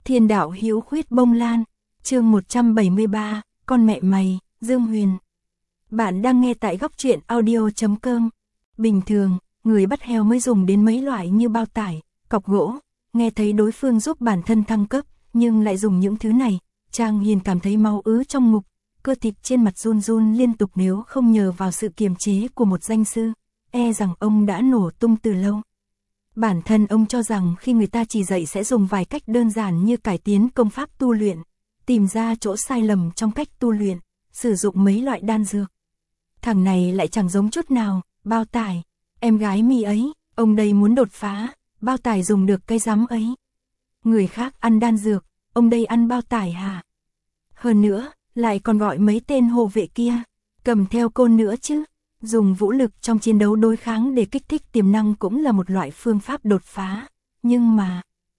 Thiên đạo hữu khuyết bông lan, chương 173, con mẹ mày, Dương Huyền. Bạn đang nghe tại góc truyện audio.com. Bình thường, người bắt heo mới dùng đến mấy loại như bao tải, cọc gỗ, nghe thấy đối phương giúp bản thân thăng cấp, nhưng lại dùng những thứ này, Trang Hiền cảm thấy máu ứ trong ngực, cơ thịt trên mặt run run liên tục, nếu không nhờ vào sự kiềm chế của một danh sư, e rằng ông đã nổ tung từ lâu. Bản thân ông cho rằng khi người ta chỉ dạy sẽ dùng vài cách đơn giản như cải tiến công pháp tu luyện, tìm ra chỗ sai lầm trong cách tu luyện, sử dụng mấy loại đan dược. Thằng này lại chẳng giống chút nào, bao tải, em gái mi ấy, ông đây muốn đột phá, bao tải dùng được cái rắm ấy. Người khác ăn đan dược, ông đây ăn bao tải hả? Hơn nữa, lại còn gọi mấy tên hộ vệ kia, cầm theo côn nữa chứ. Dùng vũ lực trong chiến đấu đối kháng để kích thích tiềm năng cũng là một loại phương pháp đột phá. Nhưng mà,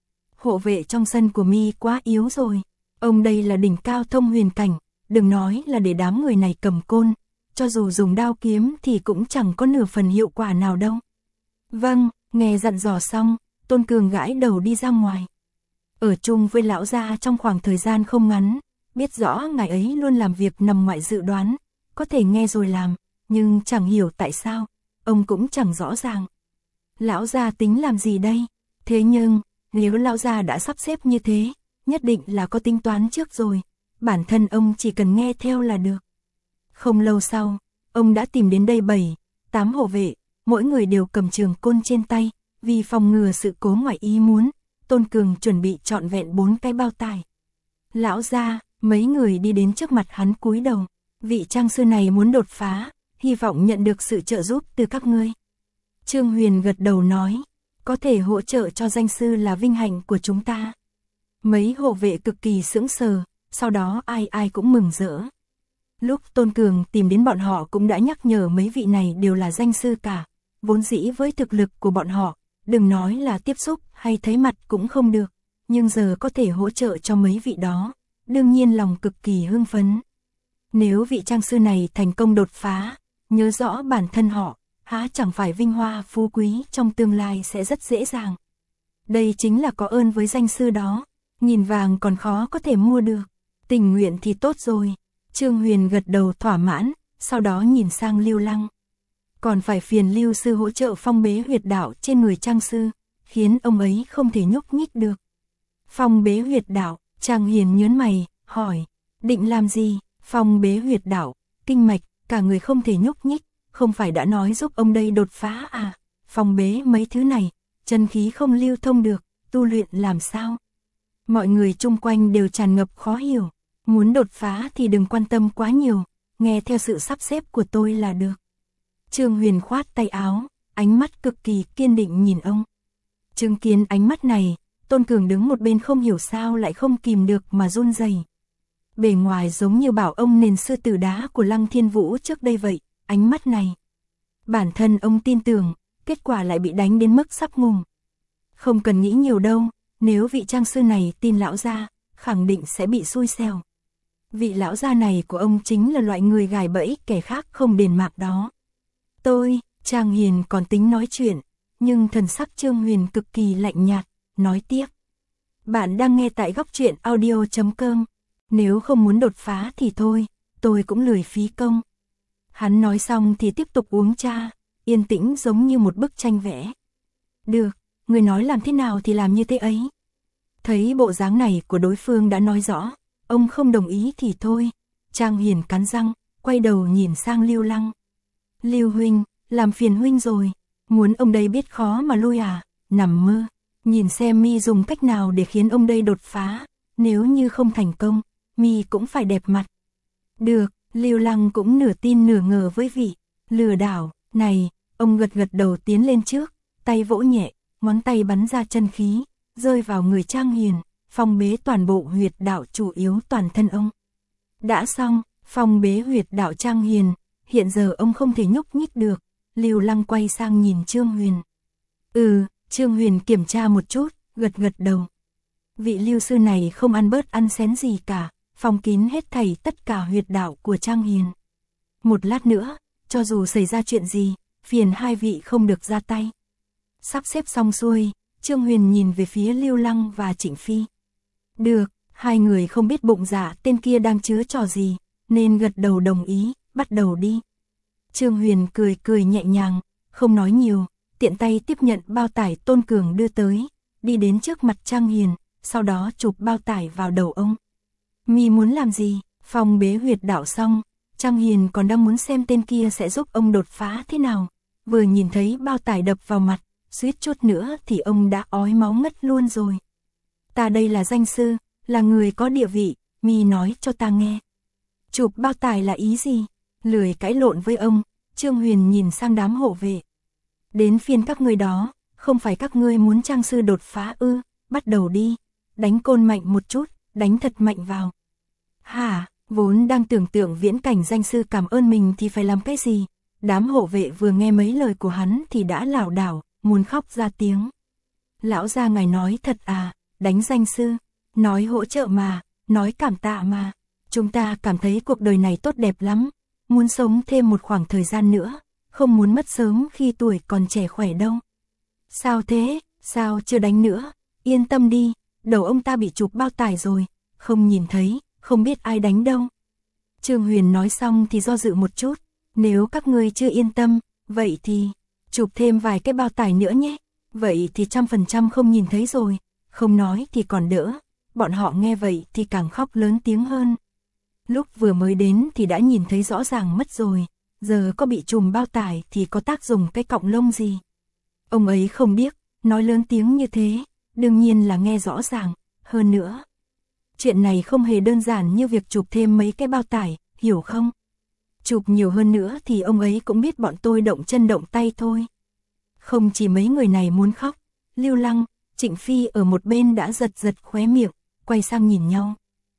hộ vệ trong sân của mi quá yếu rồi. Ông đây là đỉnh cao thông huyền cảnh, đừng nói là để đám người này cầm côn, cho dù dùng đao kiếm thì cũng chẳng có nửa phần hiệu quả nào đâu. Vâng, nghe dặn dò xong, Tôn Cường gãi đầu đi ra ngoài. Ở chung với lão gia trong khoảng thời gian không ngắn, biết rõ ngài ấy luôn làm việc nằm ngoài dự đoán, có thể nghe rồi làm. Nhưng chẳng hiểu tại sao, ông cũng chẳng rõ ràng. Lão gia tính làm gì đây? Thế nhưng, nếu lão gia đã sắp xếp như thế, nhất định là có tính toán trước rồi. Bản thân ông chỉ cần nghe theo là được. Không lâu sau, ông đã tìm đến đây 7-8 hộ vệ, mỗi người đều cầm trường côn trên tay, vì phòng ngừa sự cố ngoài ý muốn, Tôn Cường chuẩn bị trọn vẹn 4 cái bao tải. Lão gia, mấy người đi đến trước mặt hắn cúi đầu, vị trang sư này muốn đột phá, hy vọng nhận được sự trợ giúp từ các ngươi. Trương Huyền gật đầu nói, có thể hỗ trợ cho danh sư là vinh hạnh của chúng ta. Mấy hộ vệ cực kỳ sững sờ, sau đó ai ai cũng mừng rỡ. Lúc Tôn Cường tìm đến bọn họ cũng đã nhắc nhở mấy vị này đều là danh sư cả, vốn dĩ với thực lực của bọn họ, đừng nói là tiếp xúc hay thấy mặt cũng không được, nhưng giờ có thể hỗ trợ cho mấy vị đó, đương nhiên lòng cực kỳ hưng phấn. Nếu vị trang sư này thành công đột phá, nhớ rõ bản thân họ, há chẳng phải vinh hoa phú quý trong tương lai sẽ rất dễ dàng. Đây chính là có ơn với danh sư đó, nhìn vàng còn khó có thể mua được, tình nguyện thì tốt rồi. Trương Huyền gật đầu thỏa mãn, sau đó nhìn sang Lưu Lăng. Còn phải phiền Lưu sư hỗ trợ phong bế huyệt đạo trên người trang sư, khiến ông ấy không thể nhúc nhích được. Phong bế huyệt đạo, Trang Hiền nhớn mày, hỏi, định làm gì? Phong bế huyệt đạo, kinh mạch, cả người không thể nhúc nhích, không phải đã nói giúp ông đây đột phá à? Phong bế mấy thứ này, chân khí không lưu thông được, tu luyện làm sao? Mọi người chung quanh đều tràn ngập khó hiểu, muốn đột phá thì đừng quan tâm quá nhiều, nghe theo sự sắp xếp của tôi là được. Trương Huyền khoát tay áo, ánh mắt cực kỳ kiên định nhìn ông. Chứng kiến ánh mắt này, Tôn Cường đứng một bên không hiểu sao lại không kìm được mà run rẩy. Bề ngoài giống như bảo ông nền sư tử đá của Lăng Thiên Vũ trước đây vậy, ánh mắt này. Bản thân ông tin tưởng, kết quả lại bị đánh đến mức sắp ngùng. Không cần nghĩ nhiều đâu, nếu vị trang sư này tin lão gia, khẳng định sẽ bị xui xẻo. Vị lão gia này của ông chính là loại người gài bẫy kẻ khác không đền mạng đó. Trang Hiền còn tính nói chuyện, nhưng thần sắc Trương Huyền cực kỳ lạnh nhạt, nói tiếp. Bạn đang nghe tại góc truyện audio.com. Nếu không muốn đột phá thì thôi, tôi cũng lười phí công. Hắn nói xong thì tiếp tục uống trà, yên tĩnh giống như một bức tranh vẽ. Được, người nói làm thế nào thì làm như thế ấy. Thấy bộ dáng này của đối phương đã nói rõ, ông không đồng ý thì thôi. Trang Hiền cắn răng, quay đầu nhìn sang Lưu Lăng. Lưu huynh, làm phiền huynh rồi, muốn ông đây biết khó mà lui à, nằm mơ. Nhìn xem mi dùng cách nào để khiến ông đây đột phá, nếu như không thành công, mi cũng phải đẹp mặt. Được, Lưu Lăng cũng nửa tin nửa ngờ với vị lừa đảo này, ông gật gật đầu tiến lên trước, tay vỗ nhẹ, ngón tay bắn ra chân khí, rơi vào người Trang Hiền, phong bế toàn bộ huyệt đạo chủ yếu toàn thân ông. Đã xong, phong bế huyệt đạo Trang Hiền, hiện giờ ông không thể nhúc nhích được. Lưu Lăng quay sang nhìn Trương Huyền. Trương Huyền kiểm tra một chút, gật gật đầu. Vị Lưu sư này không ăn bớt ăn xén gì cả, phong kín hết thảy tất cả huyệt đạo của Trang Hiền. Một lát nữa, cho dù xảy ra chuyện gì, phiền hai vị không được ra tay. Sắp xếp xong xuôi, Trương Huyền nhìn về phía Lưu Lăng và Trịnh Phi. Được, hai người không biết bụng dạ tên kia đang chứa trò gì, nên gật đầu đồng ý, bắt đầu đi. Trương Huyền cười cười nhẹ nhàng, không nói nhiều, tiện tay tiếp nhận bao tải Tôn Cường đưa tới, đi đến trước mặt Trang Hiền, sau đó chụp bao tải vào đầu ông. Mi muốn làm gì? Phong bế huyệt đạo xong, Trang Hiền còn đang muốn xem tên kia sẽ giúp ông đột phá thế nào. Vừa nhìn thấy bao tải đập vào mặt, suýt chút nữa thì ông đã ói máu ngất luôn rồi. Ta đây là danh sư, là người có địa vị, Mi nói cho ta nghe. Chụp bao tải là ý gì? Lười cãi lộn với ông, Trương Huyền nhìn sang đám hộ vệ. Đến phiên các ngươi đó, không phải các ngươi muốn Trang sư đột phá ư, bắt đầu đi, đánh côn mạnh một chút, đánh thật mạnh vào. Hả, vốn đang tưởng tượng viễn cảnh danh sư cảm ơn mình thì phải làm cái gì, đám hộ vệ vừa nghe mấy lời của hắn thì đã lảo đảo, muốn khóc ra tiếng. Lão gia ngài nói thật à, đánh danh sư, nói hỗ trợ mà, nói cảm tạ mà, chúng ta cảm thấy cuộc đời này tốt đẹp lắm, muốn sống thêm một khoảng thời gian nữa, không muốn mất sớm khi tuổi còn trẻ khỏe đâu. Sao thế, sao chưa đánh nữa, yên tâm đi, đầu ông ta bị chụp bao tải rồi, không nhìn thấy, không biết ai đánh đâu. Trương Huyền nói xong thì do dự một chút, nếu các ngươi chưa yên tâm, vậy thì chụp thêm vài cái bao tải nữa nhé, vậy thì 100% không nhìn thấy rồi, không nói thì còn đỡ, bọn họ nghe vậy thì càng khóc lớn tiếng hơn. Lúc vừa mới đến thì đã nhìn thấy rõ ràng mất rồi, giờ có bị trùm bao tải thì có tác dụng cái cọng lông gì. Ông ấy không biết, nói lớn tiếng như thế, đương nhiên là nghe rõ ràng, hơn nữa. Chuyện này không hề đơn giản như việc chụp thêm mấy cái bao tải, hiểu không? Chụp nhiều hơn nữa thì ông ấy cũng biết bọn tôi động chân động tay thôi. Không chỉ mấy người này muốn khóc, Lưu Lăng, Trịnh Phi ở một bên đã giật giật khóe miệng, quay sang nhìn nhau.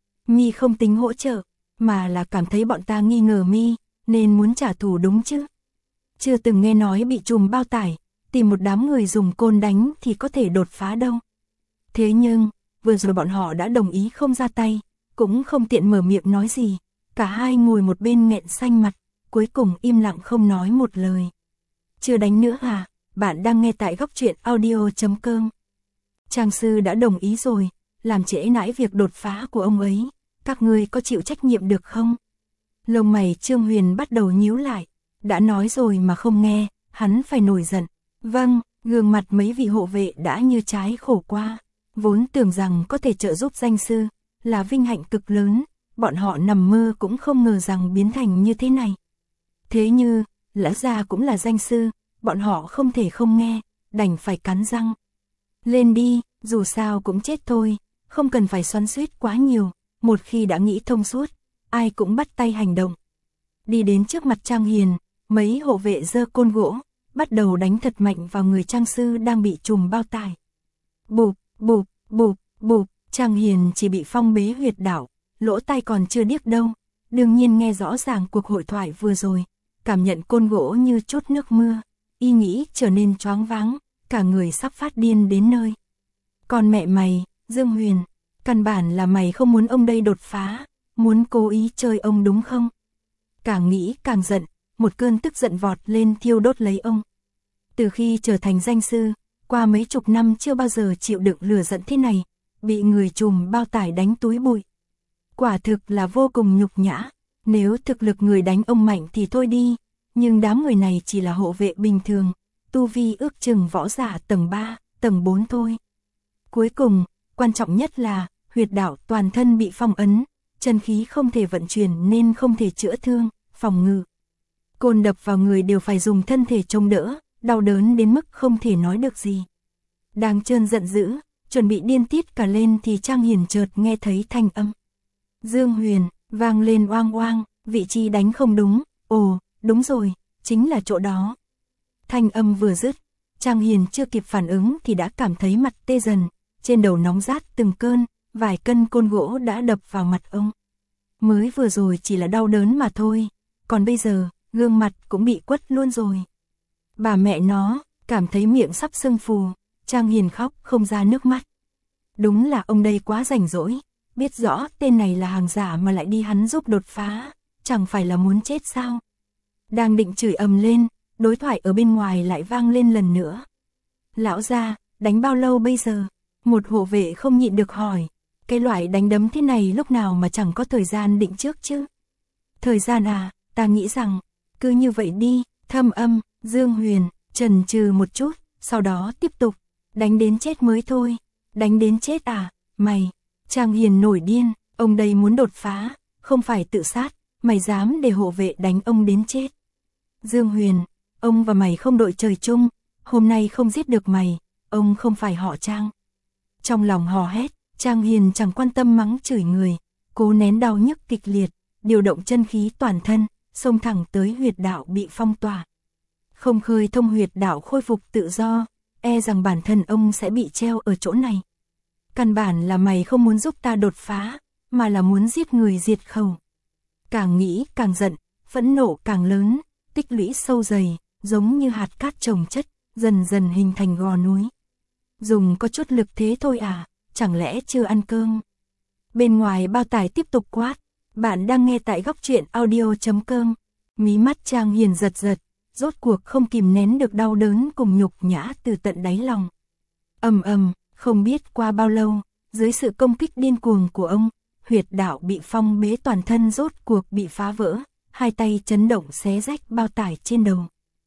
Mi không tính hỗ trợ, mà là cảm thấy bọn ta nghi ngờ Mi, nên muốn trả thù đúng chứ. Chưa từng nghe nói bị trùm bao tải, tìm một đám người dùng côn đánh thì có thể đột phá đâu. Thế nhưng, vừa rồi bọn họ đã đồng ý không ra tay, cũng không tiện mở miệng nói gì, cả hai ngồi một bên nghẹn xanh mặt, cuối cùng im lặng không nói một lời. Chưa đánh nữa à, bạn đang nghe tại góc truyện audio.com. Trang sư đã đồng ý rồi, làm trễ nãi việc đột phá của ông ấy, các ngươi có chịu trách nhiệm được không? Lông mày Trương Huyền bắt đầu nhíu lại, đã nói rồi mà không nghe, hắn phải nổi giận. Vâng, gương mặt mấy vị hộ vệ đã như trái khổ qua, vốn tưởng rằng có thể trợ giúp danh sư, là vinh hạnh cực lớn, bọn họ nằm mơ cũng không ngờ rằng biến thành như thế này. Thế như, lẽ ra cũng là danh sư, bọn họ không thể không nghe, đành phải cắn răng. Lên đi, dù sao cũng chết thôi, không cần phải xoắn xuýt quá nhiều, một khi đã nghĩ thông suốt, ai cũng bắt tay hành động. Đi đến trước mặt Trang Hiền, mấy hộ vệ giơ côn gỗ, bắt đầu đánh thật mạnh vào người Trang sư đang bị trùm bao tải. Bụp, bụp, bụp, bụp, Trang Hiền chỉ bị phong bế huyệt đạo, lỗ tai còn chưa điếc đâu, đương nhiên nghe rõ ràng cuộc hội thoại vừa rồi, cảm nhận côn gỗ như chút nước mưa, y nghĩ trở nên choáng váng, cả người sắp phát điên đến nơi. Còn mẹ mày, Dương Huyền, căn bản là mày không muốn ông đây đột phá, muốn cố ý chơi ông đúng không? Càng nghĩ càng giận, một cơn tức giận vọt lên thiêu đốt lấy ông. Từ khi trở thành danh sư, qua mấy chục năm chưa bao giờ chịu đựng lửa giận thế này, bị người trùm bao tải đánh túi bụi. Quả thực là vô cùng nhục nhã, nếu thực lực người đánh ông mạnh thì thôi đi, nhưng đám người này chỉ là hộ vệ bình thường, tu vi ước chừng võ giả tầng 3, tầng 4 thôi. Cuối cùng, quan trọng nhất là, huyệt đạo toàn thân bị phong ấn, chân khí không thể vận chuyển nên không thể chữa thương, phòng ngự. Côn đập vào người đều phải dùng thân thể chống đỡ, đau đớn đến mức không thể nói được gì. Đang trơn giận dữ, chuẩn bị điên tiết cả lên thì Trang Hiền chợt nghe thấy thanh âm. Dương Huyền, vang lên oang oang, vị trí đánh không đúng, ồ, đúng rồi, chính là chỗ đó. Thanh âm vừa dứt, Trang Hiền chưa kịp phản ứng thì đã cảm thấy mặt tê dần, trên đầu nóng rát từng cơn, vài cân côn gỗ đã đập vào mặt ông. Mới vừa rồi chỉ là đau đớn mà thôi, còn bây giờ, gương mặt cũng bị quất luôn rồi. Bà mẹ nó, cảm thấy miệng sắp sưng phù, Trang Hiền khóc không ra nước mắt. Đúng là ông đây quá rảnh rỗi, biết rõ tên này là hàng giả mà lại đi hắn giúp đột phá, chẳng phải là muốn chết sao? Đang định chửi ầm lên, đối thoại ở bên ngoài lại vang lên lần nữa. Lão gia, đánh bao lâu bây giờ? Một hộ vệ không nhịn được hỏi. Cái loại đánh đấm thế này lúc nào mà chẳng có thời gian định trước chứ. Thời gian à, ta nghĩ rằng, cứ như vậy đi, Thâm Âm, Dương Huyền, chần chừ một chút, sau đó tiếp tục, đánh đến chết mới thôi, đánh đến chết à, mày, Trang Hiền nổi điên, ông đây muốn đột phá, không phải tự sát, mày dám để hộ vệ đánh ông đến chết. Dương Huyền, ông và mày không đội trời chung, hôm nay không giết được mày, ông không phải họ Trang. Trong lòng hò hét, Trang Hiền chẳng quan tâm mắng chửi người, cố nén đau nhức kịch liệt, điều động chân khí toàn thân, xông thẳng tới huyệt đạo bị phong tỏa. Không khơi thông huyệt đạo khôi phục tự do, e rằng bản thân ông sẽ bị treo ở chỗ này. Căn bản là mày không muốn giúp ta đột phá, mà là muốn giết người diệt khẩu. Càng nghĩ càng giận, phẫn nộ càng lớn, tích lũy sâu dày, giống như hạt cát chồng chất, dần dần hình thành gò núi. Dùng có chút lực thế thôi à, chẳng lẽ chưa ăn cơm? Bên ngoài bao tải tiếp tục quát, bạn đang nghe tại góc truyện audio.com. Mí mắt Trang Hiền giật giật, rốt cuộc không kìm nén được đau đớn cùng nhục nhã từ tận đáy lòng. Ầm ầm, không biết qua bao lâu, dưới sự công kích điên cuồng của ông, huyệt đạo bị phong bế toàn thân rốt cuộc bị phá vỡ, hai tay chấn động xé rách bao tải trên đầu.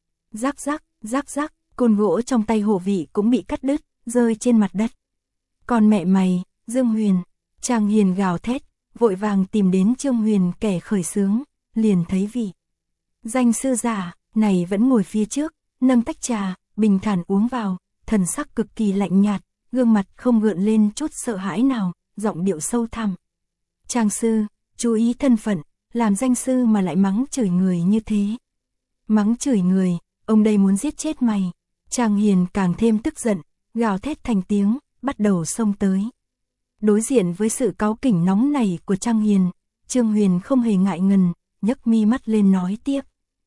Rắc rắc, rắc rắc, côn gỗ trong tay Hồ Vị cũng bị cắt đứt, rơi trên mặt đất. Còn mẹ mày, Dương Huyền, Trang Hiền gào thét, vội vàng tìm đến Trương Huyền kẻ khởi xướng, liền thấy vị danh sư giả này vẫn ngồi phía trước, nâng tách trà, bình thản uống vào, thần sắc cực kỳ lạnh nhạt, gương mặt không gợn lên chút sợ hãi nào, giọng điệu sâu thẳm. Trang sư, chú ý thân phận, làm danh sư mà lại mắng chửi người như thế. Mắng chửi người, ông đây muốn giết chết mày. Trang Hiền càng thêm tức giận, gào thét thành tiếng, bắt đầu xông tới. Đối diện với sự cáu kỉnh nóng này của Trang Hiền, Trương Huyền không hề ngại ngần, nhấc mi mắt lên nói tiếp.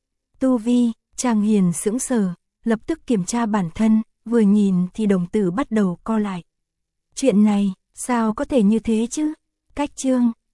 Tu vi, Trang Hiền sững sờ, lập tức kiểm tra bản thân, vừa nhìn thì đồng tử bắt đầu co lại. Chuyện này, sao có thể như thế chứ? Cách Trương